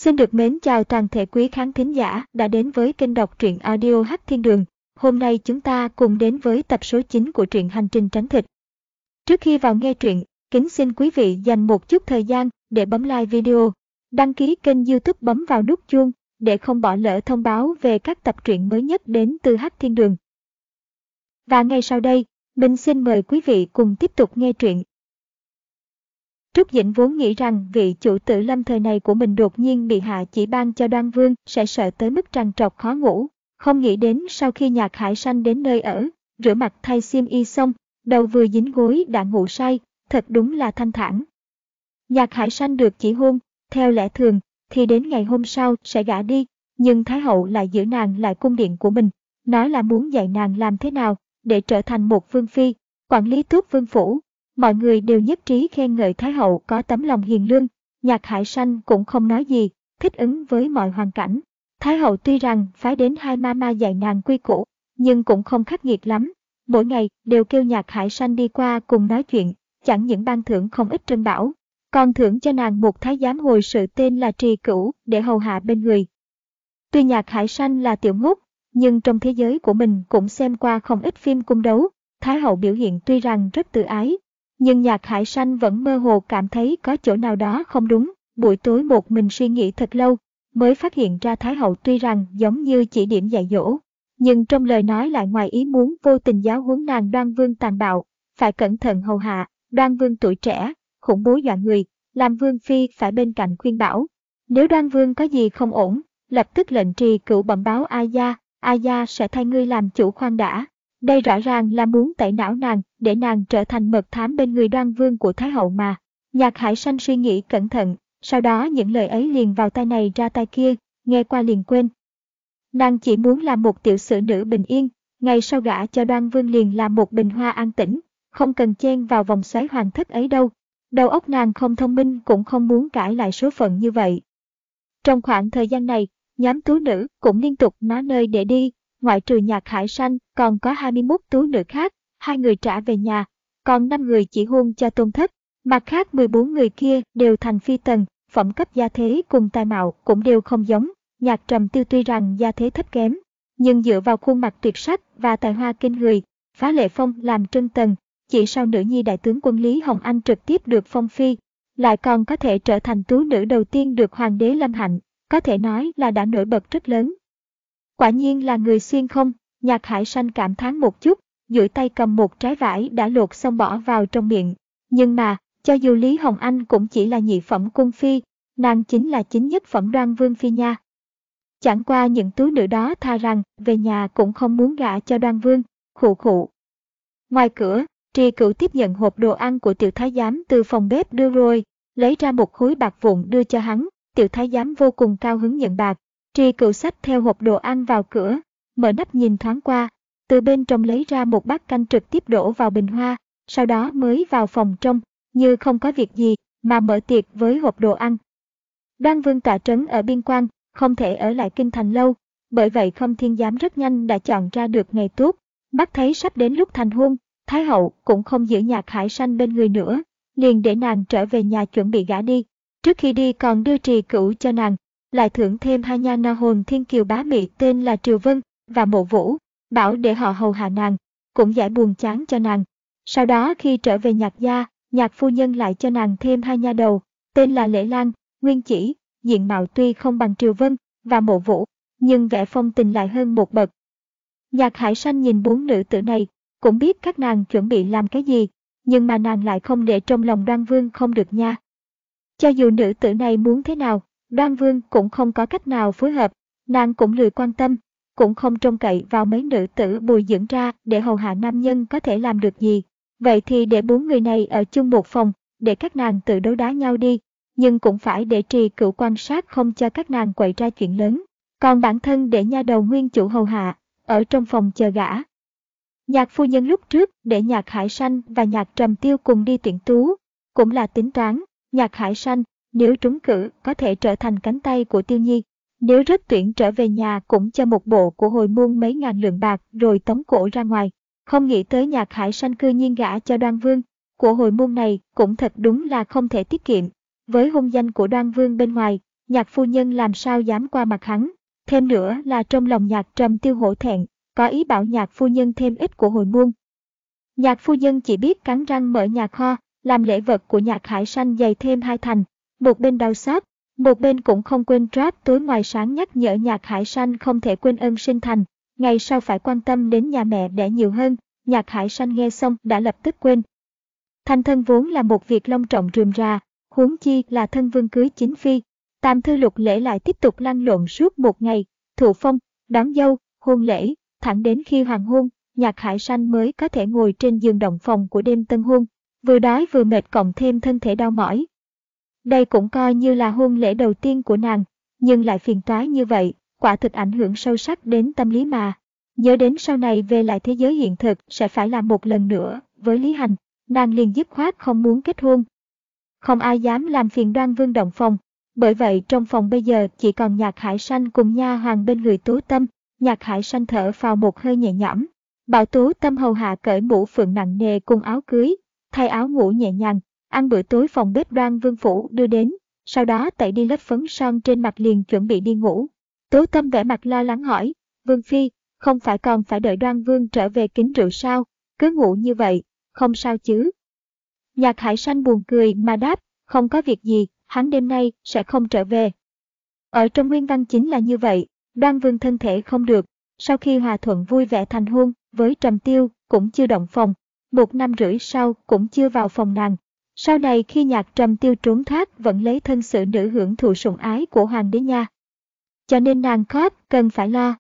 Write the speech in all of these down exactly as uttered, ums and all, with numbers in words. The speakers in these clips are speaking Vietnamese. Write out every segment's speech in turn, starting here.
Xin được mến chào toàn thể quý khán thính giả đã đến với kênh đọc truyện audio Hắc Thiên Đường. Hôm nay chúng ta cùng đến với tập số chín của truyện Hành Trình Tránh Thịt. Trước khi vào nghe truyện, kính xin quý vị dành một chút thời gian để bấm like video, đăng ký kênh YouTube, bấm vào nút chuông để không bỏ lỡ thông báo về các tập truyện mới nhất đến từ Hắc Thiên Đường. Và ngay sau đây, mình xin mời quý vị cùng tiếp tục nghe truyện. Trúc Dĩnh vốn nghĩ rằng vị chủ tử lâm thời này của mình đột nhiên bị hạ chỉ ban cho Đoan Vương sẽ sợ tới mức trằn trọc khó ngủ. Không nghĩ đến sau khi Nhạc Hải Sanh đến nơi ở, rửa mặt thay xiêm y xong, đầu vừa dính gối đã ngủ say, thật đúng là thanh thản. Nhạc Hải Sanh được chỉ hôn, theo lẽ thường thì đến ngày hôm sau sẽ gả đi, nhưng Thái hậu lại giữ nàng lại cung điện của mình, nói là muốn dạy nàng làm thế nào để trở thành một vương phi, quản lý tốt vương phủ. Mọi người đều nhất trí khen ngợi Thái hậu có tấm lòng hiền lương. Nhạc Hải Sanh cũng không nói gì, thích ứng với mọi hoàn cảnh. Thái hậu tuy rằng phái đến hai mama dạy nàng quy củ, nhưng cũng không khắc nghiệt lắm. Mỗi ngày đều kêu Nhạc Hải Sanh đi qua cùng nói chuyện, chẳng những ban thưởng không ít trân bảo, còn thưởng cho nàng một thái giám hồi sự tên là Trì Cửu để hầu hạ bên người. Tuy Nhạc Hải Sanh là tiểu ngốc, nhưng trong thế giới của mình cũng xem qua không ít phim cung đấu. Thái hậu biểu hiện tuy rằng rất tự ái, nhưng Nhạc Hải Sanh vẫn mơ hồ cảm thấy có chỗ nào đó không đúng. Buổi tối một mình suy nghĩ thật lâu, mới phát hiện ra Thái hậu tuy rằng giống như chỉ điểm dạy dỗ, nhưng trong lời nói lại ngoài ý muốn vô tình giáo huấn nàng Đoan Vương tàn bạo, phải cẩn thận hầu hạ. Đoan Vương tuổi trẻ, khủng bố dọa người, làm vương phi phải bên cạnh khuyên bảo. Nếu Đoan Vương có gì không ổn, lập tức lệnh Trì Cửu bẩm báo A Gia, A Gia sẽ thay ngươi làm chủ khoan đã. Đây rõ ràng là muốn tẩy não nàng, để nàng trở thành mật thám bên người Đoan Vương của Thái hậu mà. Nhạc Hải Sanh suy nghĩ cẩn thận, sau đó những lời ấy liền vào tai này ra tai kia, nghe qua liền quên. Nàng chỉ muốn làm một tiểu sử nữ bình yên, ngày sau gả cho Đoan Vương liền làm một bình hoa an tĩnh, không cần chen vào vòng xoáy hoàng thất ấy đâu. Đầu óc nàng không thông minh cũng không muốn cãi lại số phận như vậy. Trong khoảng thời gian này, nhóm tú nữ cũng liên tục nói nơi để đi. Ngoại trừ Nhạc Hải Sanh, còn có hai mươi mốt tú nữ khác, hai người trả về nhà, còn năm người chỉ hôn cho tôn thất. Mặt khác mười bốn người kia đều thành phi tần, phẩm cấp gia thế cùng tài mạo cũng đều không giống. Nhạc Trầm Tiêu tuy rằng gia thế thấp kém, nhưng dựa vào khuôn mặt tuyệt sắc và tài hoa kinh người, phá lệ phong làm trân tần. Chỉ sau nữ nhi đại tướng quân Lý Hồng Anh trực tiếp được phong phi, lại còn có thể trở thành tú nữ đầu tiên được hoàng đế lâm hạnh, có thể nói là đã nổi bật rất lớn. Quả nhiên là người xuyên không. Nhạc Hải Sanh cảm thán một chút, duỗi tay cầm một trái vải đã luộc xong bỏ vào trong miệng. Nhưng mà, cho dù Lý Hồng Anh cũng chỉ là nhị phẩm cung phi, nàng chính là chính nhất phẩm Đoan Vương phi nha. Chẳng qua những tú nữ đó tha rằng về nhà cũng không muốn gả cho Đoan Vương, khụ khụ. Ngoài cửa, Trì Cửu tiếp nhận hộp đồ ăn của tiểu thái giám từ phòng bếp đưa rồi, lấy ra một khối bạc vụn đưa cho hắn. Tiểu thái giám vô cùng cao hứng nhận bạc. Trì Cửu xách theo hộp đồ ăn vào cửa, mở nắp nhìn thoáng qua, từ bên trong lấy ra một bát canh trực tiếp đổ vào bình hoa, sau đó mới vào phòng trong, như không có việc gì mà mở tiệc với hộp đồ ăn. Đoan Vương tọa trấn ở biên quan, không thể ở lại kinh thành lâu, bởi vậy Khâm Thiên Giám rất nhanh đã chọn ra được ngày tốt. Mắt thấy sắp đến lúc thành hôn, Thái hậu cũng không giữ Nhạc Hải Sanh bên người nữa, liền để nàng trở về nhà chuẩn bị gả đi. Trước khi đi còn đưa Trì Cửu cho nàng, lại thưởng thêm hai nha na hồn thiên kiều bá mị tên là Triều Vân và Mộ Vũ, bảo để họ hầu hạ nàng, cũng giải buồn chán cho nàng. Sau đó khi trở về Nhạc gia, Nhạc phu nhân lại cho nàng thêm hai nha đầu, tên là Lễ Lan, Nguyên Chỉ, diện mạo tuy không bằng Triều Vân và Mộ Vũ, nhưng vẻ phong tình lại hơn một bậc. Nhạc Hải Sanh nhìn bốn nữ tử này, cũng biết các nàng chuẩn bị làm cái gì, nhưng mà nàng lại không để trong lòng Đoan Vương không được nha. Cho dù nữ tử này muốn thế nào, Đoan Vương cũng không có cách nào phối hợp, nàng cũng lười quan tâm, cũng không trông cậy vào mấy nữ tử bồi dưỡng ra để hầu hạ nam nhân có thể làm được gì. Vậy thì để bốn người này ở chung một phòng, để các nàng tự đấu đá nhau đi, nhưng cũng phải để Trì Cửu quan sát không cho các nàng quậy ra chuyện lớn. Còn bản thân để nha đầu Nguyên Chủ hầu hạ, ở trong phòng chờ gả. Nhạc phu nhân lúc trước để Nhạc Hải Sanh và Nhạc Trầm Tiêu cùng đi tuyển tú, cũng là tính toán, Nhạc Hải Sanh nếu trúng cử có thể trở thành cánh tay của Tiêu Nhi, nếu rớt tuyển trở về nhà cũng cho một bộ của hồi môn mấy ngàn lượng bạc rồi tống cổ ra ngoài. Không nghĩ tới Nhạc Hải Sanh cư nhiên gả cho Đoan Vương, của hồi môn này cũng thật đúng là không thể tiết kiệm. Với hôn danh của Đoan Vương bên ngoài, Nhạc phu nhân làm sao dám qua mặt hắn. Thêm nữa là trong lòng Nhạc Trầm Tiêu hổ thẹn, có ý bảo Nhạc phu nhân thêm ít của hồi môn. Nhạc phu nhân chỉ biết cắn răng mở nhà kho, làm lễ vật của Nhạc Hải Sanh dày thêm hai thành. Một bên đau xót, một bên cũng không quên drop tối ngoài sáng nhắc nhở Nhạc Hải Sanh không thể quên ơn sinh thành, ngày sau phải quan tâm đến nhà mẹ đẻ nhiều hơn. Nhạc Hải Sanh nghe xong đã lập tức quên. Thành thân vốn là một việc long trọng rườm rà, huống chi là thân vương cưới chính phi. Tam thư lục lễ lại tiếp tục lăn lộn suốt một ngày, thụ phong, đón dâu, hôn lễ, thẳng đến khi hoàng hôn, Nhạc Hải Sanh mới có thể ngồi trên giường động phòng của đêm tân hôn, vừa đói vừa mệt cộng thêm thân thể đau mỏi. Đây cũng coi như là hôn lễ đầu tiên của nàng, nhưng lại phiền toái như vậy, quả thực ảnh hưởng sâu sắc đến tâm lý mà. Nhớ đến sau này về lại thế giới hiện thực sẽ phải làm một lần nữa với Lý Hành, nàng liền dứt khoát không muốn kết hôn. Không ai dám làm phiền Đoan Vương động phòng, bởi vậy trong phòng bây giờ chỉ còn Nhạc Hải Sanh cùng nha hoàn bên người Tố Tâm. Nhạc Hải Sanh thở phào một hơi nhẹ nhõm, bảo Tố Tâm hầu hạ cởi mũ phượng nặng nề cùng áo cưới, thay áo ngủ nhẹ nhàng, ăn bữa tối phòng bếp Đoan Vương phủ đưa đến, sau đó tẩy đi lớp phấn son trên mặt liền chuẩn bị đi ngủ. Tố Tâm vẻ mặt lo lắng hỏi, Vương phi, không phải còn phải đợi Đoan Vương trở về kính rượu sao, cứ ngủ như vậy, không sao chứ? Nhạc Hải Sanh buồn cười mà đáp, không có việc gì, hắn đêm nay sẽ không trở về. Ở trong nguyên văn chính là như vậy, Đoan Vương thân thể không được, sau khi hòa thuận vui vẻ thành hôn với Trầm Tiêu cũng chưa động phòng, một năm rưỡi sau cũng chưa vào phòng nàng. Sau này khi Nhạc Trầm Tiêu trốn thoát vẫn lấy thân sự nữ hưởng thụ sủng ái của hoàng đế nha. Cho nên nàng khóc cần phải lo.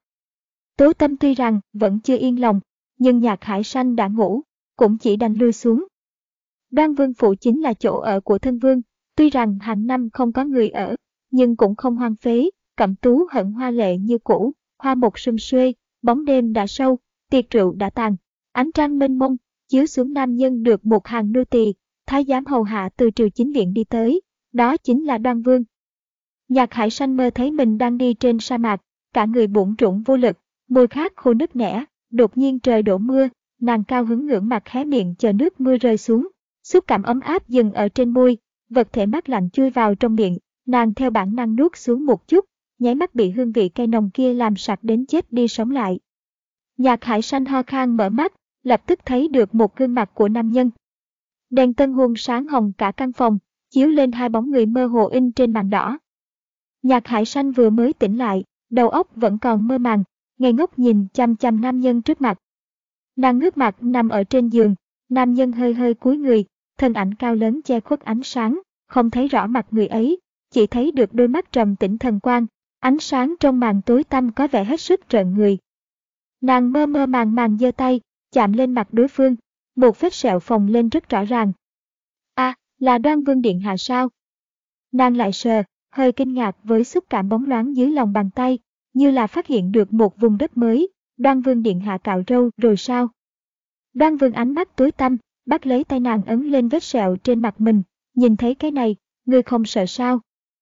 Tố Tâm tuy rằng vẫn chưa yên lòng, nhưng Nhạc Hải Sanh đã ngủ, cũng chỉ đành lui xuống. Đoan Vương phủ chính là chỗ ở của thân vương, tuy rằng hàng năm không có người ở, nhưng cũng không hoang phế, cẩm tú hận hoa lệ như cũ, hoa một sum xuê, bóng đêm đã sâu, tiệc rượu đã tàn, ánh trăng mênh mông, chiếu xuống nam nhân được một hàng nô tỳ, thái giám hầu hạ từ triều chính viện đi tới, đó chính là Đoan Vương. Nhạc Hải Sanh mơ thấy mình đang đi trên sa mạc, cả người bủn rủn vô lực, môi khát khô nứt nẻ, đột nhiên trời đổ mưa, nàng cao hứng ngưỡng mặt hé miệng chờ nước mưa rơi xuống, xúc cảm ấm áp dừng ở trên môi, vật thể mát lạnh chui vào trong miệng, nàng theo bản năng nuốt xuống một chút, nháy mắt bị hương vị cay nồng kia làm sặc đến chết đi sống lại. Nhạc Hải Sanh ho khan mở mắt, lập tức thấy được một gương mặt của nam nhân. Đèn tân hôn sáng hồng cả căn phòng, chiếu lên hai bóng người mơ hồ in trên màn đỏ. Nhạc Hải Sanh vừa mới tỉnh lại, đầu óc vẫn còn mơ màng, ngây ngốc nhìn chăm chăm nam nhân trước mặt. Nàng ngước mặt nằm ở trên giường, nam nhân hơi hơi cúi người, thân ảnh cao lớn che khuất ánh sáng, không thấy rõ mặt người ấy, chỉ thấy được đôi mắt trầm tĩnh thần quang, ánh sáng trong màn tối tăm có vẻ hết sức rợn người. Nàng mơ mơ màng màng giơ tay, chạm lên mặt đối phương, một vết sẹo phồng lên rất rõ ràng. A, à, là Đoan Vương điện hạ sao? Nàng lại sờ, hơi kinh ngạc với xúc cảm bóng loáng dưới lòng bàn tay, như là phát hiện được một vùng đất mới. Đoan Vương điện hạ cạo râu rồi sao? Đoan Vương ánh mắt tối tăm, bắt lấy tay nàng ấn lên vết sẹo trên mặt mình, nhìn thấy cái này, ngươi không sợ sao?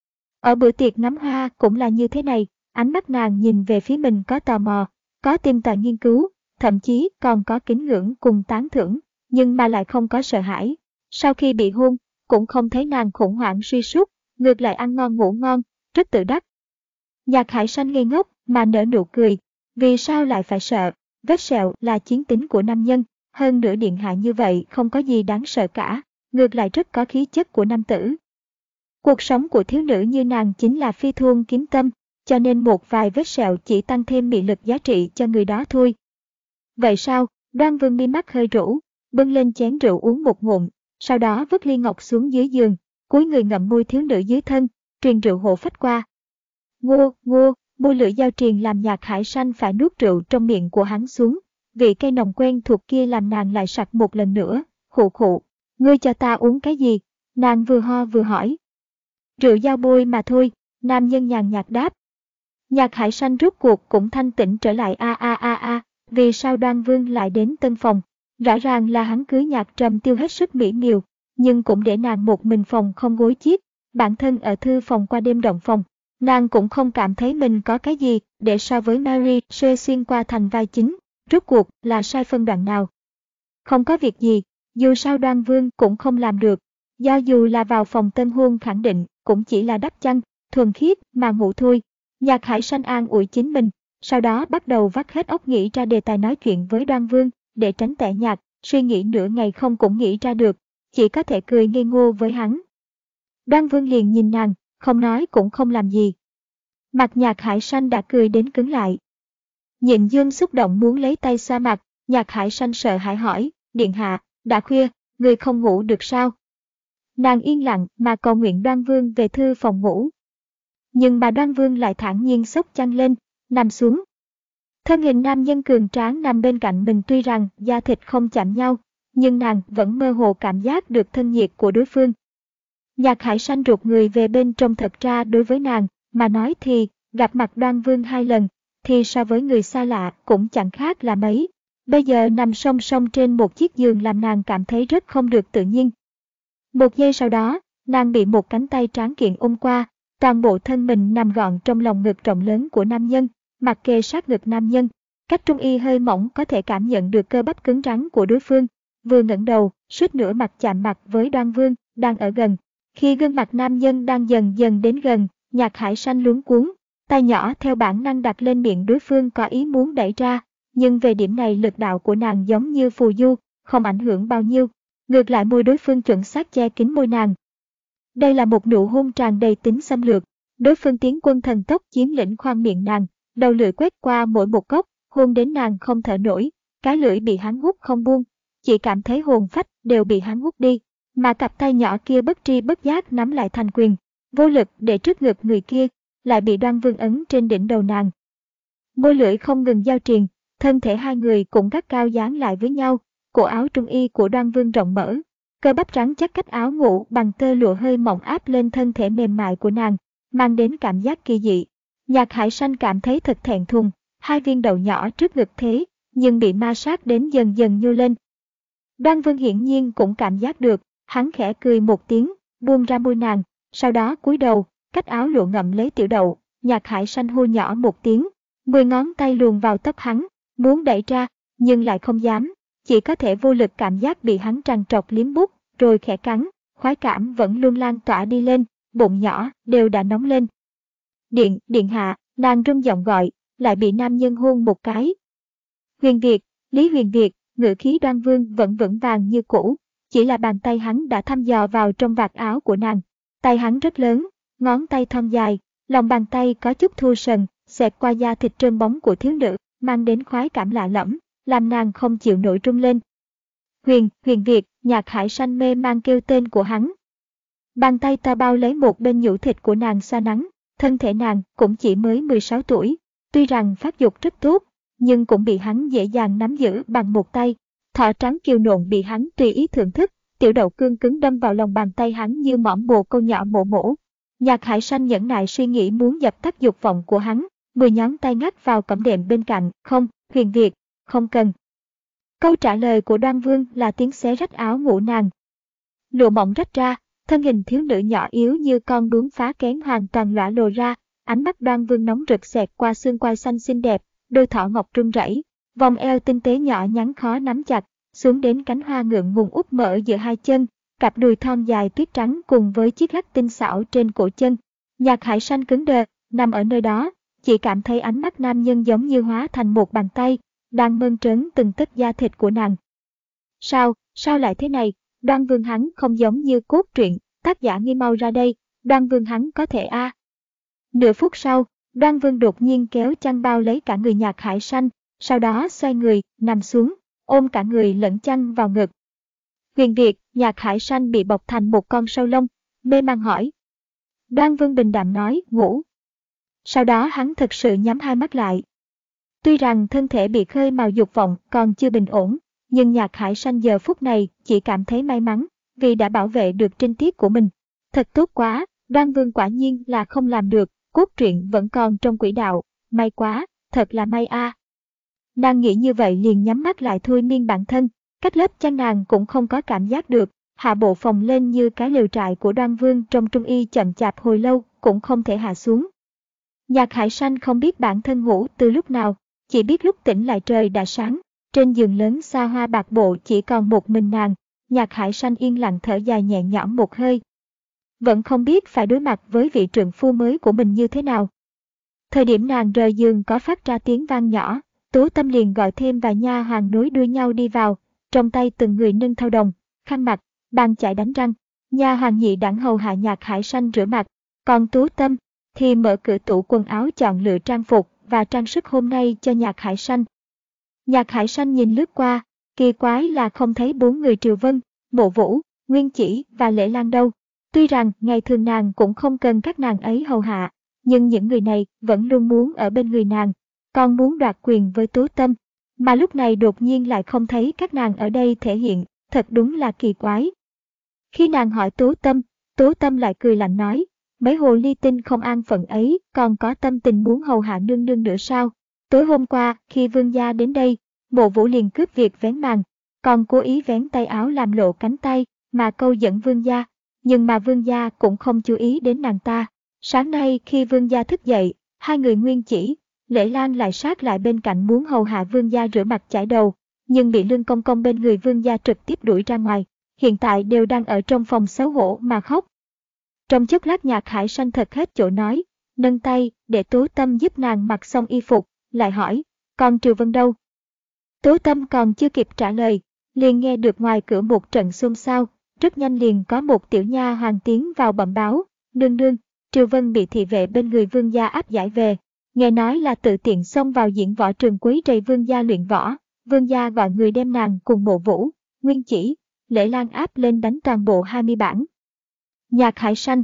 Ở bữa tiệc ngắm hoa cũng là như thế này, ánh mắt nàng nhìn về phía mình có tò mò, có tìm tòi nghiên cứu, thậm chí còn có kính ngưỡng cùng tán thưởng, nhưng mà lại không có sợ hãi. Sau khi bị hôn, cũng không thấy nàng khủng hoảng suy sút, ngược lại ăn ngon ngủ ngon, rất tự đắc. Nhạc Hải Sanh ngây ngốc mà nở nụ cười, vì sao lại phải sợ? Vết sẹo là chiến tính của nam nhân, hơn nữa điện hạ như vậy không có gì đáng sợ cả, ngược lại rất có khí chất của nam tử. Cuộc sống của thiếu nữ như nàng chính là phi thuôn kiếm tâm, cho nên một vài vết sẹo chỉ tăng thêm mị lực giá trị cho người đó thôi. Vậy sao? Đoan Vương mi mắt hơi rũ, bưng lên chén rượu uống một ngụm, sau đó vứt ly ngọc xuống dưới giường, cúi người ngậm môi thiếu nữ dưới thân, truyền rượu hộ phách qua. Ngô, ngô, môi lưỡi dao triền làm Nhạc Hải Sanh phải nuốt rượu trong miệng của hắn xuống, vị cây nồng quen thuộc kia làm nàng lại sặc một lần nữa, khụ khụ. Ngươi cho ta uống cái gì? Nàng vừa ho vừa hỏi. Rượu dao bôi mà thôi, nam nhân nhàn nhạt đáp. Nhạc Hải Sanh rút cuộc cũng thanh tĩnh trở lại. A a a a, vì sao Đoan Vương lại đến tân phòng? Rõ ràng là hắn cưới Nhạc Trầm Tiêu hết sức mỹ miều, nhưng cũng để nàng một mình phòng không gối chiếc, bản thân ở thư phòng qua đêm động phòng. Nàng cũng không cảm thấy mình có cái gì để so với Mary Shea xuyên qua thành vai chính, rốt cuộc là sai phân đoạn nào. Không có việc gì, dù sao Đoan Vương cũng không làm được, do dù là vào phòng tân hôn khẳng định cũng chỉ là đắp chăn, thuần khiết mà ngủ thôi. Nhạc Hải Sanh an ủi chính mình, sau đó bắt đầu vắt hết óc nghĩ ra đề tài nói chuyện với Đoan Vương, để tránh tẻ nhạt, suy nghĩ nửa ngày không cũng nghĩ ra được, chỉ có thể cười ngây ngô với hắn. Đoan Vương liền nhìn nàng, không nói cũng không làm gì. Mặt Nhạc Hải Sanh đã cười đến cứng lại. Nhịn Dương xúc động muốn lấy tay xoa mặt, Nhạc Hải Sanh sợ hãi hỏi, điện hạ, đã khuya, người không ngủ được sao? Nàng yên lặng mà cầu nguyện Đoan Vương về thư phòng ngủ. Nhưng mà Đoan Vương lại thản nhiên xốc chăn lên, nằm xuống. Thân hình nam nhân cường tráng nằm bên cạnh mình tuy rằng da thịt không chạm nhau, nhưng nàng vẫn mơ hồ cảm giác được thân nhiệt của đối phương. Nhạc Hải Sanh ruột người về bên trong, thật ra đối với nàng mà nói thì gặp mặt Đoan Vương hai lần, thì so với người xa lạ cũng chẳng khác là mấy. Bây giờ nằm song song trên một chiếc giường làm nàng cảm thấy rất không được tự nhiên. Một giây sau đó, nàng bị một cánh tay tráng kiện ôm qua, toàn bộ thân mình nằm gọn trong lòng ngực rộng lớn của nam nhân, mặt kề sát ngực nam nhân, cách trung y hơi mỏng có thể cảm nhận được cơ bắp cứng rắn của đối phương. Vừa ngẩng đầu, suýt nữa mặt chạm mặt với Đoan Vương đang ở gần. Khi gương mặt nam nhân đang dần dần đến gần, Nhạc Hải Sanh luống cuống, tay nhỏ theo bản năng đặt lên miệng đối phương có ý muốn đẩy ra, nhưng về điểm này lực đạo của nàng giống như phù du, không ảnh hưởng bao nhiêu. Ngược lại môi đối phương chuẩn xác che kín môi nàng. Đây là một nụ hôn tràn đầy tính xâm lược. Đối phương tiến quân thần tốc chiếm lĩnh khoang miệng nàng, đầu lưỡi quét qua mỗi một góc, hôn đến nàng không thở nổi, cái lưỡi bị hắn hút không buông, chỉ cảm thấy hồn phách đều bị hắn hút đi, mà cặp tay nhỏ kia bất tri bất giác nắm lại thành quyền, vô lực để trước ngực người kia, lại bị Đoan Vương ấn trên đỉnh đầu nàng. Môi lưỡi không ngừng giao triền, thân thể hai người cũng gắt cao dán lại với nhau, cổ áo trung y của Đoan Vương rộng mở, cơ bắp rắn chắc cách áo ngủ bằng tơ lụa hơi mỏng áp lên thân thể mềm mại của nàng, mang đến cảm giác kỳ dị. Nhạc Hải Sanh cảm thấy thật thẹn thùng, hai viên đầu nhỏ trước ngực thế, nhưng bị ma sát đến dần dần nhô lên. Đoan Vương hiển nhiên cũng cảm giác được, hắn khẽ cười một tiếng, buông ra môi nàng, sau đó cúi đầu, cách áo lụa ngậm lấy tiểu đậu. Nhạc Hải Sanh hô nhỏ một tiếng, mười ngón tay luồn vào tóc hắn, muốn đẩy ra, nhưng lại không dám, chỉ có thể vô lực cảm giác bị hắn trằn trọc liếm bút, rồi khẽ cắn, khoái cảm vẫn luôn lan tỏa đi lên, bụng nhỏ đều đã nóng lên. Điện, điện hạ, nàng run giọng gọi, lại bị nam nhân hôn một cái. Huyền Việt, Lý Huyền Việt, ngữ khí Đoan Vương vẫn vững vàng như cũ, chỉ là bàn tay hắn đã thăm dò vào trong vạt áo của nàng. Tay hắn rất lớn, ngón tay thon dài, lòng bàn tay có chút thô sần, xẹt qua da thịt trơn bóng của thiếu nữ, mang đến khoái cảm lạ lẫm, làm nàng không chịu nổi rung lên. Huyền, Huyền Việt, Nhạc Hải Sanh mê mang kêu tên của hắn. Bàn tay ta bao lấy một bên nhũ thịt của nàng xoa nắng, thân thể nàng cũng chỉ mới mười sáu tuổi, tuy rằng phát dục rất tốt, nhưng cũng bị hắn dễ dàng nắm giữ bằng một tay. Thỏ trắng kiều nộn bị hắn tùy ý thưởng thức, tiểu đậu cương cứng đâm vào lòng bàn tay hắn như mỏm bồ câu nhỏ mổ mổ. Nhạc Hải Sanh nhẫn nại suy nghĩ muốn dập tắt dục vọng của hắn, mười ngón tay ngắt vào cẩm đệm bên cạnh, không, Huyền Việt, không cần. Câu trả lời của Đoan Vương là tiếng xé rách áo ngủ nàng. Lụa mỏng rách ra, thân hình thiếu nữ nhỏ yếu như con đuống phá kén hoàn toàn lõa lồ ra, ánh mắt Đoan Vương nóng rực xẹt qua xương quai xanh xinh đẹp, đôi thỏ ngọc run rẩy, vòng eo tinh tế nhỏ nhắn khó nắm chặt, xuống đến cánh hoa ngượng ngùng úp mở giữa hai chân, cặp đùi thon dài tuyết trắng cùng với chiếc lắc tinh xảo trên cổ chân. Nhạc Hải Sanh cứng đờ, nằm ở nơi đó, chỉ cảm thấy ánh mắt nam nhân giống như hóa thành một bàn tay, đang mơn trớn từng tấc da thịt của nàng. Sao, sao lại thế này? Đoan Vương hắn không giống như cốt truyện, tác giả nghi mau ra đây, Đoan Vương hắn có thể a. À. Nửa phút sau, Đoan Vương đột nhiên kéo chăn bao lấy cả người Nhạc Hải Sanh, sau đó xoay người, nằm xuống, ôm cả người lẫn chăn vào ngực. Huyền Việt, Nhạc Hải Sanh bị bọc thành một con sâu lông, mê man hỏi. Đoan Vương bình đạm nói, ngủ. Sau đó hắn thực sự nhắm hai mắt lại. Tuy rằng thân thể bị khơi mào dục vọng còn chưa bình ổn, nhưng Nhạc Hải Sanh giờ phút này chỉ cảm thấy may mắn, vì đã bảo vệ được trinh tiết của mình. Thật tốt quá, Đoan Vương quả nhiên là không làm được, cốt truyện vẫn còn trong quỹ đạo, may quá, thật là may a. À. Nàng nghĩ như vậy liền nhắm mắt lại thôi miên bản thân, cách lớp chăn nàng cũng không có cảm giác được, hạ bộ phồng lên như cái lều trại của Đoan Vương trong trung y chậm chạp hồi lâu cũng không thể hạ xuống. Nhạc Hải Sanh không biết bản thân ngủ từ lúc nào, chỉ biết lúc tỉnh lại trời đã sáng, trên giường lớn xa hoa bạc bộ chỉ còn một mình nàng. Nhạc Hải Sanh yên lặng thở dài nhẹ nhõm một hơi. vẫn không biết phải đối mặt với vị trượng phu mới của mình như thế nào. Thời điểm nàng rời giường có phát ra tiếng vang nhỏ, Tố Tâm liền gọi thêm vài nha hoàn nối đuôi nhau đi vào, trong tay từng người nâng thau đồng, khăn mặt, bàn chải đánh răng. Nha hoàn nhị đẳng hầu hạ Nhạc Hải Sanh rửa mặt, còn Tố Tâm thì mở cửa tủ quần áo chọn lựa trang phục và trang sức hôm nay cho Nhạc Hải Sanh. Nhạc Hải Sanh nhìn lướt qua, kỳ quái là không thấy bốn người Triều Vân, Mộ Vũ, Nguyên Chỉ và Lễ Lang đâu. Tuy rằng ngày thường nàng cũng không cần các nàng ấy hầu hạ, nhưng những người này vẫn luôn muốn ở bên người nàng, còn muốn đoạt quyền với Tố Tâm, mà lúc này đột nhiên lại không thấy các nàng ở đây thể hiện, thật đúng là kỳ quái. Khi nàng hỏi Tố Tâm, Tố Tâm lại cười lạnh nói, mấy hồ ly tinh không an phận ấy còn có tâm tình muốn hầu hạ nương nương nữa sao? Tối hôm qua khi vương gia đến đây, Mộ Vũ liền cướp việc vén màn, còn cố ý vén tay áo làm lộ cánh tay mà câu dẫn vương gia, nhưng mà vương gia cũng không chú ý đến nàng ta. Sáng nay khi vương gia thức dậy, hai người Nguyên Chỉ, Lễ Lang lại sát lại bên cạnh muốn hầu hạ vương gia rửa mặt chải đầu, nhưng bị Lương Công Công bên người vương gia trực tiếp đuổi ra ngoài, hiện tại đều đang ở trong phòng xấu hổ mà khóc. Trong chốc lát Nhạc Hải Sanh thật hết chỗ nói, nâng tay để Tố Tâm giúp nàng mặc xong y phục, lại hỏi, còn Triều Vân đâu? Tố Tâm còn chưa kịp trả lời, liền nghe được ngoài cửa một trận xôn xao, rất nhanh liền có một tiểu nha hoàn tiến vào bẩm báo, nương nương, Triều Vân bị thị vệ bên người vương gia áp giải về, nghe nói là tự tiện xông vào diễn võ trường quấy rầy vương gia luyện võ, vương gia gọi người đem nàng cùng Mộ Vũ, Nguyên Chỉ, Lễ Lang áp lên đánh toàn bộ hai mươi bản. Nhạc Hải Sanh,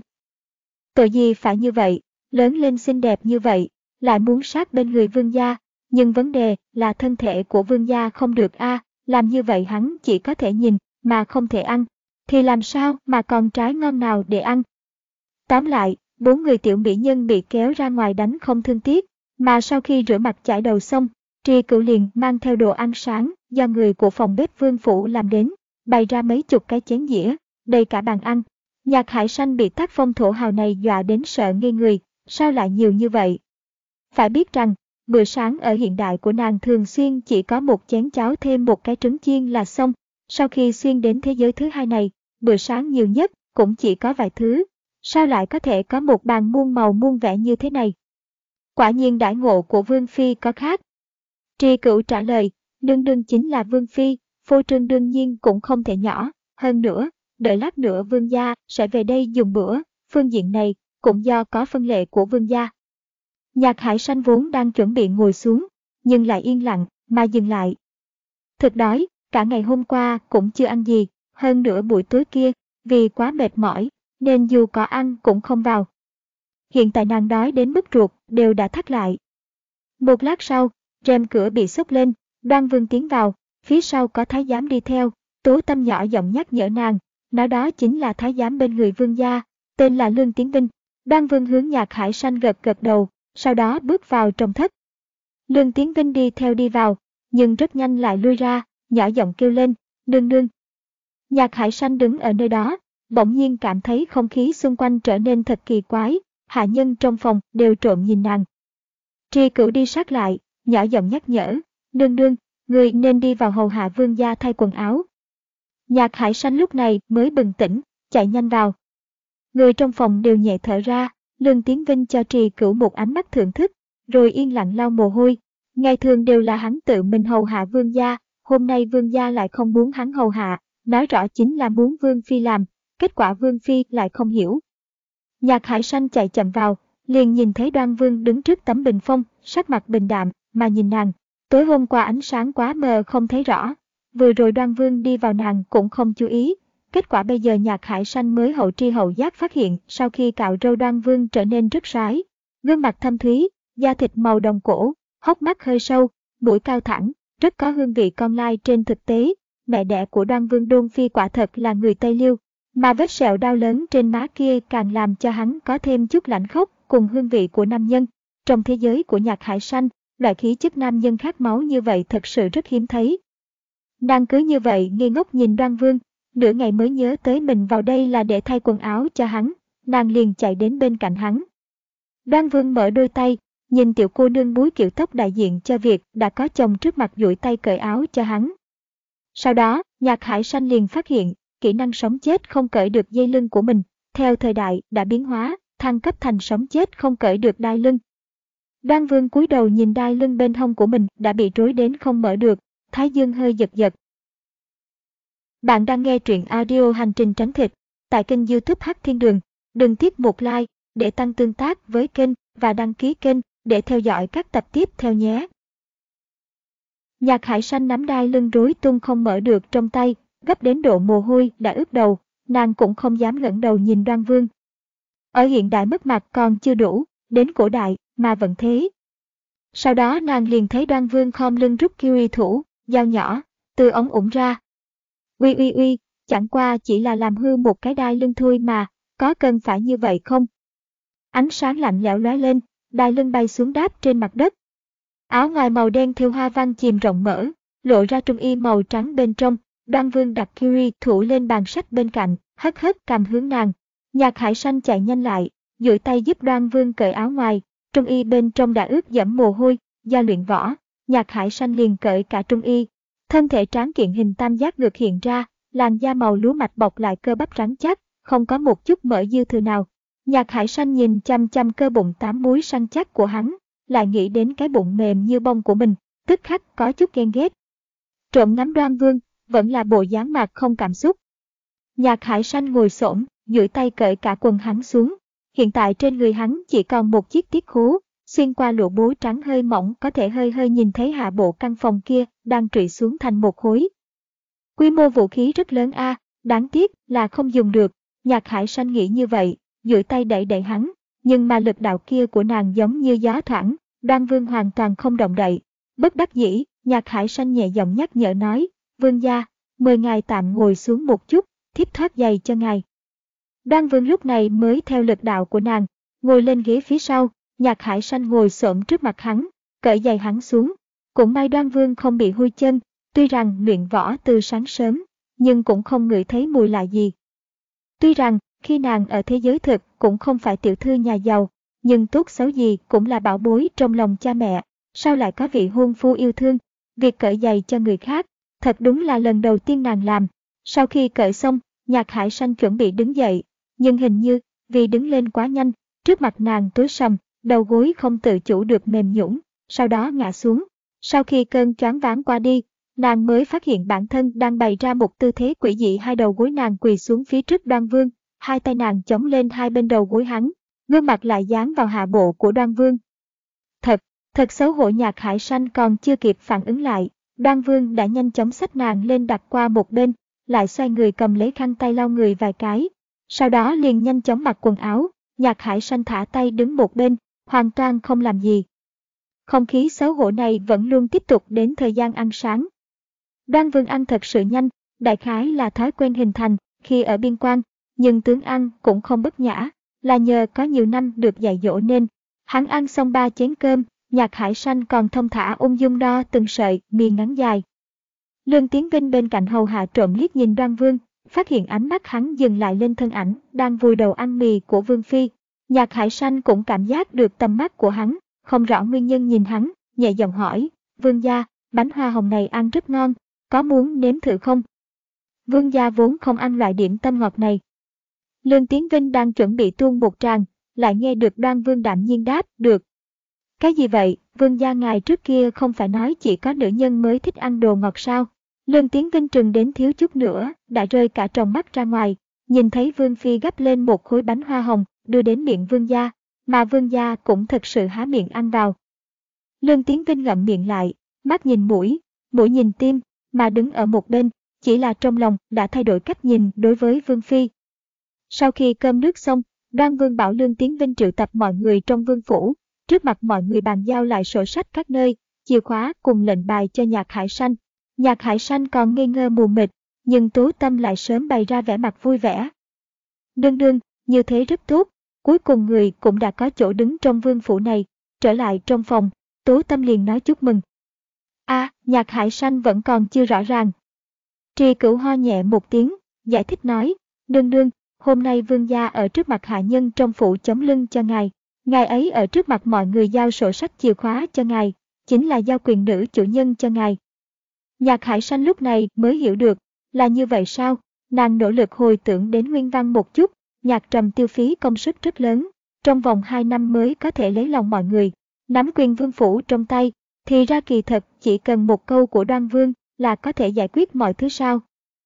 tội gì phải như vậy, lớn lên xinh đẹp như vậy, lại muốn sát bên người vương gia, nhưng vấn đề là thân thể của vương gia không được a, à, làm như vậy hắn chỉ có thể nhìn mà không thể ăn, thì làm sao mà còn trái ngon nào để ăn. Tóm lại, bốn người tiểu mỹ nhân bị kéo ra ngoài đánh không thương tiếc, mà sau khi rửa mặt chải đầu xong, Tri Cửu liền mang theo đồ ăn sáng do người của phòng bếp vương phủ làm đến, bày ra mấy chục cái chén dĩa, đầy cả bàn ăn. Nhạc Hải Sanh bị tác phong thổ hào này dọa đến sợ ngây người, sao lại nhiều như vậy? Phải biết rằng, bữa sáng ở hiện đại của nàng thường xuyên chỉ có một chén cháo thêm một cái trứng chiên là xong, sau khi xuyên đến thế giới thứ hai này, bữa sáng nhiều nhất cũng chỉ có vài thứ, sao lại có thể có một bàn muôn màu muôn vẻ như thế này? Quả nhiên đãi ngộ của Vương Phi có khác. Tri Cửu trả lời, nương nương chính là Vương Phi, phô trương đương nhiên cũng không thể nhỏ, hơn nữa, đợi lát nữa vương gia sẽ về đây dùng bữa, phương diện này cũng do có phân lệ của vương gia. Nhạc Hải Sanh vốn đang chuẩn bị ngồi xuống, nhưng lại yên lặng mà dừng lại. Thực đói, cả ngày hôm qua cũng chưa ăn gì, hơn nữa buổi tối kia, vì quá mệt mỏi, nên dù có ăn cũng không vào. Hiện tại nàng đói đến mức ruột đều đã thắt lại. Một lát sau, rèm cửa bị xốc lên, Đoan Vương tiến vào, phía sau có thái giám đi theo, Tố Tâm nhỏ giọng nhắc nhở nàng, nói đó chính là thái giám bên người vương gia, tên là Lương Tiến Vinh. Đoan Vương hướng Nhạc Hải Sanh gật gật đầu, sau đó bước vào trong thất. Lương Tiến Vinh đi theo đi vào, nhưng rất nhanh lại lui ra, nhỏ giọng kêu lên, nương nương. Nhạc Hải Sanh đứng ở nơi đó, bỗng nhiên cảm thấy không khí xung quanh trở nên thật kỳ quái, hạ nhân trong phòng đều trộm nhìn nàng. Tri Cửu đi sát lại, nhỏ giọng nhắc nhở, nương nương, người nên đi vào hầu hạ vương gia thay quần áo. Nhạc Hải Sanh lúc này mới bừng tỉnh, chạy nhanh vào. Người trong phòng đều nhẹ thở ra, Lương Tiến Vinh cho Tri Cửu một ánh mắt thưởng thức, rồi yên lặng lau mồ hôi. Ngày thường đều là hắn tự mình hầu hạ vương gia, hôm nay vương gia lại không muốn hắn hầu hạ, nói rõ chính là muốn Vương Phi làm, kết quả Vương Phi lại không hiểu. Nhạc Hải Sanh chạy chậm vào, liền nhìn thấy Đoan Vương đứng trước tấm bình phong, sắc mặt bình đạm, mà nhìn nàng. Tối hôm qua ánh sáng quá mờ không thấy rõ, vừa rồi Đoan Vương đi vào nàng cũng không chú ý, kết quả bây giờ Nhạc Hải Sanh mới hậu tri hậu giác phát hiện sau khi cạo râu Đoan Vương trở nên rất sái, gương mặt thâm thúy, da thịt màu đồng cổ, hốc mắt hơi sâu, mũi cao thẳng, rất có hương vị con lai. Trên thực tế, mẹ đẻ của Đoan Vương Đôn Phi quả thật là người Tây Liêu, mà vết sẹo đau lớn trên má kia càng làm cho hắn có thêm chút lãnh khốc cùng hương vị của nam nhân. Trong thế giới của Nhạc Hải Sanh, loại khí chất nam nhân khát máu như vậy thật sự rất hiếm thấy. Nàng cứ như vậy ngây ngốc nhìn Đoan Vương, nửa ngày mới nhớ tới mình vào đây là để thay quần áo cho hắn, nàng liền chạy đến bên cạnh hắn. Đoan Vương mở đôi tay, nhìn tiểu cô nương búi kiểu tóc đại diện cho việc đã có chồng trước mặt duỗi tay cởi áo cho hắn. Sau đó, Nhạc Hải Sanh liền phát hiện, kỹ năng sống chết không cởi được dây lưng của mình, theo thời đại đã biến hóa, thăng cấp thành sống chết không cởi được đai lưng. Đoan Vương cúi đầu nhìn đai lưng bên hông của mình đã bị rối đến không mở được, thái dương hơi giật giật. Bạn đang nghe truyện audio Hành trình tránh thịt tại kênh YouTube Hắc Thiên Đường. Đừng tiếc một like để tăng tương tác với kênh và đăng ký kênh để theo dõi các tập tiếp theo nhé. Nhạc Hải Sanh nắm đai lưng rối tung không mở được trong tay, gấp đến độ mồ hôi đã ướt đầu, nàng cũng không dám ngẩng đầu nhìn Đoan Vương. Ở hiện đại mất mặt còn chưa đủ, đến cổ đại mà vẫn thế. Sau đó nàng liền thấy Đoan Vương khom lưng rút kiwi thủ, dao nhỏ, từ ống ủng ra. Uy uy uy, chẳng qua chỉ là làm hư một cái đai lưng thôi mà, có cần phải như vậy không? Ánh sáng lạnh lẽo lóe lên, đai lưng bay xuống đáp trên mặt đất. Áo ngoài màu đen thêu hoa văn chìm rộng mở, lộ ra trung y màu trắng bên trong. Đoan Vương đặt kiwi thủ lên bàn sách bên cạnh, hất hất cằm hướng nàng. Nhạc Hải Sanh chạy nhanh lại, duỗi tay giúp Đoan Vương cởi áo ngoài. Trung y bên trong đã ướt đẫm mồ hôi, do luyện võ. Nhạc Hải Sanh liền cởi cả trung y. Thân thể tráng kiện hình tam giác ngược hiện ra, làn da màu lúa mạch bọc lại cơ bắp rắn chắc, không có một chút mỡ dư thừa nào. Nhạc Hải Sanh nhìn chăm chăm cơ bụng tám múi săn chắc của hắn, lại nghĩ đến cái bụng mềm như bông của mình, tức khắc có chút ghen ghét. Trộm ngắm Đoan Vương, vẫn là bộ dáng mặt không cảm xúc. Nhạc Hải Sanh ngồi xổm, duỗi tay cởi cả quần hắn xuống. Hiện tại trên người hắn chỉ còn một chiếc tiết khố, xuyên qua lụa bố trắng hơi mỏng có thể hơi hơi nhìn thấy hạ bộ căn phòng kia đang trụy xuống thành một khối. Quy mô vũ khí rất lớn a, à, đáng tiếc là không dùng được. Nhạc Hải Sanh nghĩ như vậy, duỗi tay đẩy đẩy hắn, nhưng mà lực đạo kia của nàng giống như gió thoảng, Đoan Vương hoàn toàn không động đậy. Bất đắc dĩ, Nhạc Hải Sanh nhẹ giọng nhắc nhở nói, Vương gia, mời ngài tạm ngồi xuống một chút, thiếp thoát giày cho ngài. Đoan Vương lúc này mới theo lực đạo của nàng, ngồi lên ghế phía sau. Nhạc Hải Sanh ngồi xổm trước mặt hắn, cởi giày hắn xuống. Cũng may Đoan Vương không bị hôi chân, tuy rằng luyện võ từ sáng sớm, nhưng cũng không ngửi thấy mùi lạ gì. Tuy rằng, khi nàng ở thế giới thực cũng không phải tiểu thư nhà giàu, nhưng tốt xấu gì cũng là bảo bối trong lòng cha mẹ, sao lại có vị hôn phu yêu thương. Việc cởi giày cho người khác, thật đúng là lần đầu tiên nàng làm. Sau khi cởi xong, Nhạc Hải Sanh chuẩn bị đứng dậy, nhưng hình như, vì đứng lên quá nhanh, trước mặt nàng tối sầm, đầu gối không tự chủ được mềm nhũn, sau đó ngã xuống. Sau khi cơn choáng váng qua đi, nàng mới phát hiện bản thân đang bày ra một tư thế quỷ dị. Hai đầu gối nàng quỳ xuống phía trước Đoan Vương, hai tay nàng chống lên hai bên đầu gối hắn, gương mặt lại dán vào hạ bộ của Đoan Vương. Thật, thật xấu hổ. Nhạc Hải Sanh còn chưa kịp phản ứng lại, Đoan Vương đã nhanh chóng xách nàng lên đặt qua một bên, lại xoay người cầm lấy khăn tay lau người vài cái, sau đó liền nhanh chóng mặc quần áo. Nhạc Hải Sanh thả tay đứng một bên, hoàn toàn không làm gì. Không khí xấu hổ này vẫn luôn tiếp tục đến thời gian ăn sáng. Đoan Vương ăn thật sự nhanh, đại khái là thói quen hình thành khi ở biên quan, nhưng tướng ăn cũng không bất nhã, là nhờ có nhiều năm được dạy dỗ nên. Hắn ăn xong ba chén cơm, Nhạc Hải Sanh còn thông thả ung dung đo từng sợi mì ngắn dài. Lương Tiến Vinh bên cạnh hầu hạ trộm liếc nhìn Đoan Vương, phát hiện ánh mắt hắn dừng lại lên thân ảnh đang vùi đầu ăn mì của Vương phi. Nhạc Hải Sanh cũng cảm giác được tầm mắt của hắn, không rõ nguyên nhân nhìn hắn, nhẹ giọng hỏi, Vương gia, bánh hoa hồng này ăn rất ngon, có muốn nếm thử không? Vương gia vốn không ăn loại điểm tâm ngọt này. Lương Tiến Vinh đang chuẩn bị tuôn một tràng, lại nghe được Đoan Vương đạm nhiên đáp, được. Cái gì vậy, Vương gia ngài trước kia không phải nói chỉ có nữ nhân mới thích ăn đồ ngọt sao? Lương Tiến Vinh trừng đến thiếu chút nữa, đã rơi cả tròng mắt ra ngoài, nhìn thấy Vương phi gắp lên một khối bánh hoa hồng, đưa đến miệng Vương gia, mà Vương gia cũng thật sự há miệng ăn vào. Lương Tiến Vinh ngậm miệng lại, mắt nhìn mũi, mũi nhìn tim, mà đứng ở một bên, chỉ là trong lòng đã thay đổi cách nhìn đối với Vương phi. Sau khi cơm nước xong, Đoan Vương bảo Lương Tiến Vinh triệu tập mọi người trong vương phủ, trước mặt mọi người bàn giao lại sổ sách các nơi, chìa khóa cùng lệnh bài cho Nhạc Hải Sanh. Nhạc Hải Sanh còn ngây ngơ mù mịt, nhưng Tố Tâm lại sớm bày ra vẻ mặt vui vẻ. Đương đương, như thế rất tốt, cuối cùng người cũng đã có chỗ đứng trong vương phủ này. Trở lại trong phòng, Tố Tâm liền nói chúc mừng. A, à, Nhạc Hải Sanh vẫn còn chưa rõ ràng. Trì Cửu ho nhẹ một tiếng, giải thích nói, đương đương, hôm nay vương gia ở trước mặt hạ nhân trong phủ chống lưng cho ngài. Ngài ấy ở trước mặt mọi người giao sổ sách chìa khóa cho ngài, chính là giao quyền nữ chủ nhân cho ngài. Nhạc Hải Sanh lúc này mới hiểu được, là như vậy sao? Nàng nỗ lực hồi tưởng đến nguyên văn một chút, Nhạc Trầm tiêu phí công sức rất lớn, trong vòng hai năm mới có thể lấy lòng mọi người, nắm quyền vương phủ trong tay, thì ra kỳ thật chỉ cần một câu của Đoan Vương là có thể giải quyết mọi thứ sao.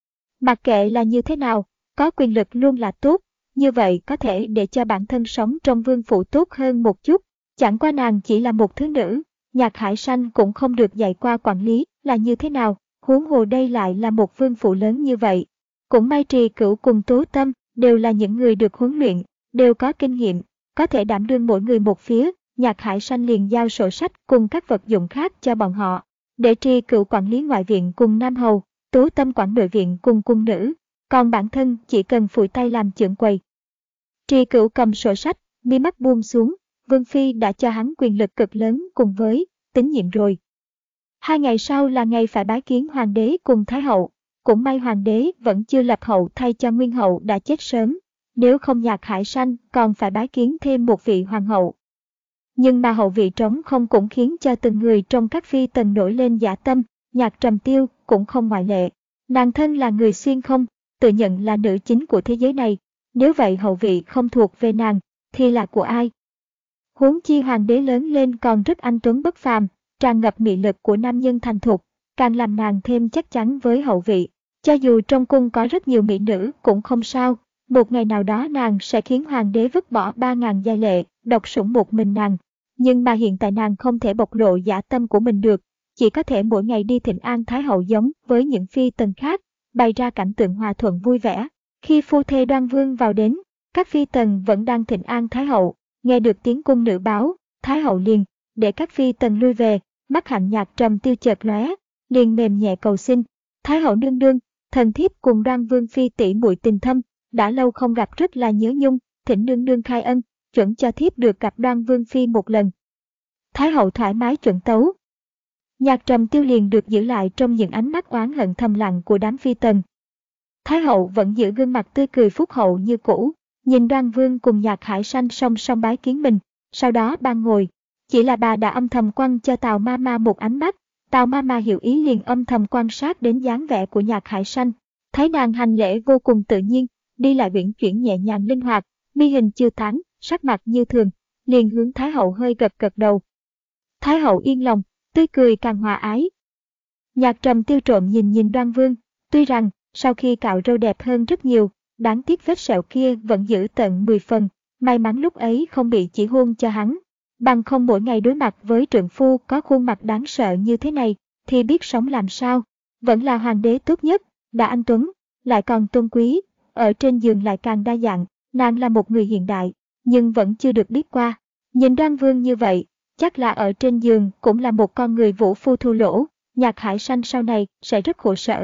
Mặc kệ là như thế nào, có quyền lực luôn là tốt, như vậy có thể để cho bản thân sống trong vương phủ tốt hơn một chút, chẳng qua nàng chỉ là một thứ nữ, Nhạc Hải Sanh cũng không được dạy qua quản lý là như thế nào, huống hồ đây lại là một vương phủ lớn như vậy. Cũng may Trì Cửu cùng Tố Tâm đều là những người được huấn luyện, đều có kinh nghiệm, có thể đảm đương mỗi người một phía. Nhạc Hải Sanh liền giao sổ sách cùng các vật dụng khác cho bọn họ, để Trì Cửu quản lý ngoại viện cùng Nam Hầu, Tố Tâm quản nội viện cùng cung nữ, còn bản thân chỉ cần phủi tay làm chưởng quầy. Trì Cửu cầm sổ sách, mi mắt buông xuống, Vương Phi đã cho hắn quyền lực cực lớn cùng với tín nhiệm rồi. Hai ngày sau là ngày phải bái kiến hoàng đế cùng thái hậu, cũng may hoàng đế vẫn chưa lập hậu thay cho nguyên hậu đã chết sớm, nếu không Nhạc Hải Sanh còn phải bái kiến thêm một vị hoàng hậu. Nhưng mà hậu vị trống không cũng khiến cho từng người trong các phi tần nổi lên dã tâm, Nhạc Trầm Tiêu cũng không ngoại lệ. Nàng thân là người xuyên không, tự nhận là nữ chính của thế giới này, nếu vậy hậu vị không thuộc về nàng, thì là của ai? Huống chi hoàng đế lớn lên còn rất anh tuấn bất phàm, tràn ngập mị lực của nam nhân thành thục, càng làm nàng thêm chắc chắn với hậu vị. Cho dù trong cung có rất nhiều mỹ nữ cũng không sao, một ngày nào đó nàng sẽ khiến hoàng đế vứt bỏ ba ngàn giai lệ, độc sủng một mình nàng. Nhưng mà hiện tại nàng không thể bộc lộ dã tâm của mình được, chỉ có thể mỗi ngày đi thịnh an thái hậu giống với những phi tần khác, bày ra cảnh tượng hòa thuận vui vẻ. Khi phu thê Đoan Vương vào đến, các phi tần vẫn đang thịnh an thái hậu, nghe được tiếng cung nữ báo, thái hậu liền để các phi tần lui về, mắt hạnh Nhạc Trầm Tiêu chợt lóe, liền mềm nhẹ cầu xin, thái hậu nương nương, thần thiếp cùng Đoan Vương phi tỷ muội tình thâm, đã lâu không gặp rất là nhớ nhung, thỉnh nương nương khai ân, chuẩn cho thiếp được gặp Đoan Vương phi một lần. Thái hậu thoải mái chuẩn tấu. Nhạc Trầm Tiêu liền được giữ lại trong những ánh mắt oán hận thầm lặng của đám phi tần. Thái hậu vẫn giữ gương mặt tươi cười phúc hậu như cũ, nhìn Đoan Vương cùng Nhạc Hải Sanh song song bái kiến mình, sau đó ban ngồi. Chỉ là bà đã âm thầm quăng cho Tào Mama một ánh mắt, Tào Mama hiểu ý liền âm thầm quan sát đến dáng vẻ của Nhạc Hải Sanh, thấy nàng hành lễ vô cùng tự nhiên, đi lại uyển chuyển nhẹ nhàng linh hoạt, mi hình chưa tán, sắc mặt như thường, liền hướng Thái hậu hơi gật gật đầu. Thái hậu yên lòng, tươi cười càng hòa ái. Nhạc Trầm Tiêu trộm nhìn nhìn Đoan Vương, tuy rằng sau khi cạo râu đẹp hơn rất nhiều, đáng tiếc vết sẹo kia vẫn giữ tận mười phần, may mắn lúc ấy không bị chỉ hôn cho hắn. Bằng không mỗi ngày đối mặt với trượng phu có khuôn mặt đáng sợ như thế này, thì biết sống làm sao. Vẫn là hoàng đế tốt nhất, đã anh tuấn, lại còn tôn quý, ở trên giường lại càng đa dạng, nàng là một người hiện đại, nhưng vẫn chưa được biết qua. Nhìn Đoan Vương như vậy, chắc là ở trên giường cũng là một con người vũ phu thô lỗ, Nhạc Hải Sanh sau này sẽ rất khổ sở.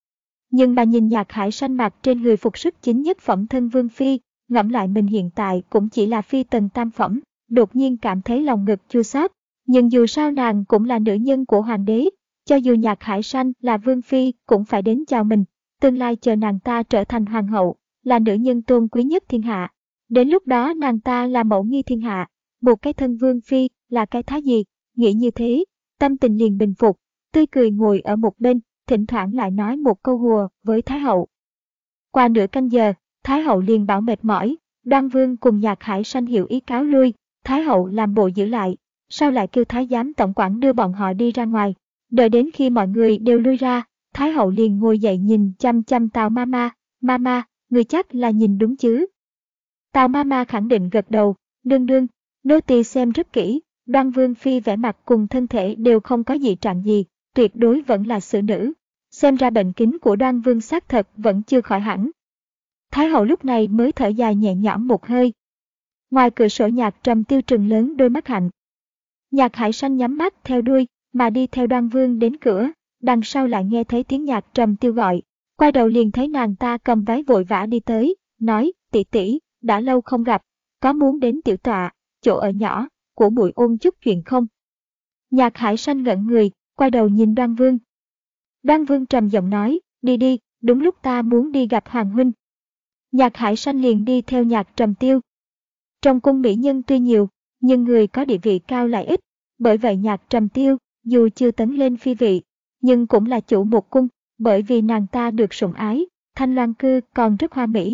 Nhưng mà nhìn Nhạc Hải Sanh mặc trên người phục sức chính nhất phẩm thân vương phi, ngẫm lại mình hiện tại cũng chỉ là phi tần tam phẩm, đột nhiên cảm thấy lòng ngực chua xót. Nhưng dù sao nàng cũng là nữ nhân của hoàng đế, cho dù Nhạc Hải Sanh là vương phi cũng phải đến chào mình, tương lai chờ nàng ta trở thành hoàng hậu, là nữ nhân tôn quý nhất thiên hạ. Đến lúc đó nàng ta là mẫu nghi thiên hạ, một cái thân vương phi là cái thá gì, nghĩ như thế, tâm tình liền bình phục, tươi cười ngồi ở một bên, thỉnh thoảng lại nói một câu hùa với Thái hậu. Qua nửa canh giờ, Thái hậu liền bảo mệt mỏi, Đoan Vương cùng Nhạc Hải Sanh hiểu ý cáo lui, Thái hậu làm bộ giữ lại, sau lại kêu Thái giám tổng quản đưa bọn họ đi ra ngoài. Đợi đến khi mọi người đều lui ra, Thái hậu liền ngồi dậy nhìn chăm chăm Tào Mama, Mama, người chắc là nhìn đúng chứ? Tào Mama khẳng định gật đầu, nương nương, nô tỳ xem rất kỹ, Đoan Vương phi vẻ mặt cùng thân thể đều không có dị trạng gì, tuyệt đối vẫn là xử nữ. Xem ra bệnh kính của Đoan Vương xác thật vẫn chưa khỏi hẳn. Thái hậu lúc này mới thở dài nhẹ nhõm một hơi. Ngoài cửa sổ Nhạc Trầm Tiêu trừng lớn đôi mắt hạnh. Nhạc Hải Sanh nhắm mắt theo đuôi, mà đi theo Đoan Vương đến cửa, đằng sau lại nghe thấy tiếng Nhạc Trầm Tiêu gọi. Quay đầu liền thấy nàng ta cầm váy vội vã đi tới, nói, tỷ tỷ, đã lâu không gặp, có muốn đến tiểu tọa, chỗ ở nhỏ, của muội ôn chút chuyện không? Nhạc Hải Sanh ngẩn người, quay đầu nhìn Đoan Vương. Đoan Vương trầm giọng nói, đi đi, đúng lúc ta muốn đi gặp Hoàng huynh. Nhạc Hải Sanh liền đi theo Nhạc Trầm Tiêu. Trong cung mỹ nhân tuy nhiều, nhưng người có địa vị cao lại ít, bởi vậy Nhạc Trầm Tiêu, dù chưa tấn lên phi vị, nhưng cũng là chủ một cung, bởi vì nàng ta được sủng ái, Thanh Loan Cư còn rất hoa mỹ.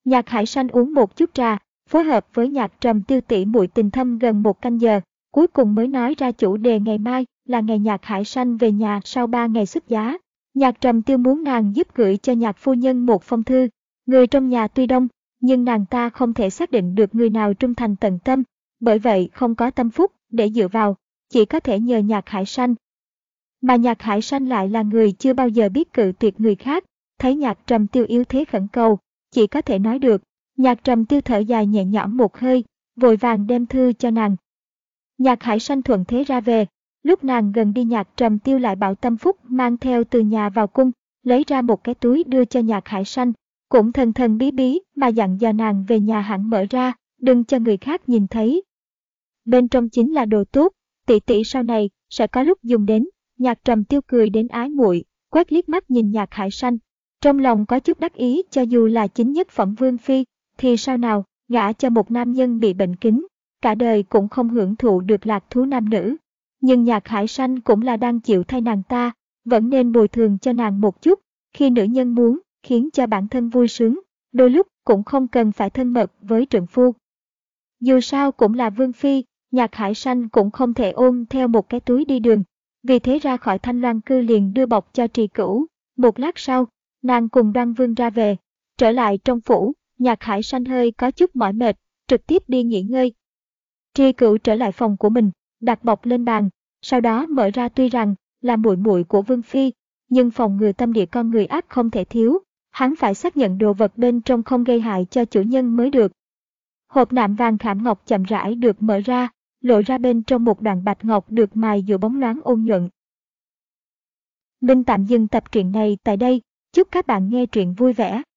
Nhạc Hải Sanh uống một chút trà, phối hợp với Nhạc Trầm Tiêu tỉ muội tình thâm gần một canh giờ, cuối cùng mới nói ra chủ đề ngày mai là ngày Nhạc Hải Sanh về nhà sau ba ngày xuất giá. Nhạc Trầm Tiêu muốn nàng giúp gửi cho Nhạc phu nhân một phong thư. Người trong nhà tuy đông, nhưng nàng ta không thể xác định được người nào trung thành tận tâm, bởi vậy không có tâm phúc để dựa vào, chỉ có thể nhờ Nhạc Hải Sanh. Mà Nhạc Hải Sanh lại là người chưa bao giờ biết cự tuyệt người khác, thấy Nhạc Trầm Tiêu yếu thế khẩn cầu, chỉ có thể nói được. Nhạc Trầm Tiêu thở dài nhẹ nhõm một hơi, vội vàng đem thư cho nàng. Nhạc Hải Sanh thuận thế ra về, lúc nàng gần đi Nhạc Trầm Tiêu lại bảo Tâm Phúc mang theo từ nhà vào cung, lấy ra một cái túi đưa cho Nhạc Hải Sanh, cũng thần thần bí bí mà dặn dò nàng về nhà hẳn mở ra, đừng cho người khác nhìn thấy. Bên trong chính là đồ tốt, tỷ tỷ sau này sẽ có lúc dùng đến. Nhạc Trầm Tiêu cười đến ái muội, quét liếc mắt nhìn Nhạc Hải Sanh, trong lòng có chút đắc ý, cho dù là chính nhất phẩm vương phi, thì sao nào, gả cho một nam nhân bị bệnh kính, cả đời cũng không hưởng thụ được lạc thú nam nữ. Nhưng Nhạc Hải Sanh cũng là đang chịu thay nàng ta, vẫn nên bồi thường cho nàng một chút, khi nữ nhân muốn khiến cho bản thân vui sướng, đôi lúc cũng không cần phải thân mật với trượng phu. Dù sao cũng là vương phi, Nhạc Hải Sanh cũng không thể ôm theo một cái túi đi đường, vì thế ra khỏi Thanh Loan Cư liền đưa bọc cho Trì Cửu. Một lát sau, nàng cùng Đoan Vương ra về, trở lại trong phủ, Nhạc Hải Sanh hơi có chút mỏi mệt, trực tiếp đi nghỉ ngơi. Trì Cửu trở lại phòng của mình, đặt bọc lên bàn, sau đó mở ra. Tuy rằng là muội muội của vương phi, nhưng phòng ngừa tâm địa con người ác không thể thiếu, hắn phải xác nhận đồ vật bên trong không gây hại cho chủ nhân mới được. Hộp nạm vàng khảm ngọc chậm rãi được mở ra, lộ ra bên trong một đoạn bạch ngọc được mài giữa bóng loáng ôn nhuận. Mình tạm dừng tập truyện này tại đây, chúc các bạn nghe truyện vui vẻ.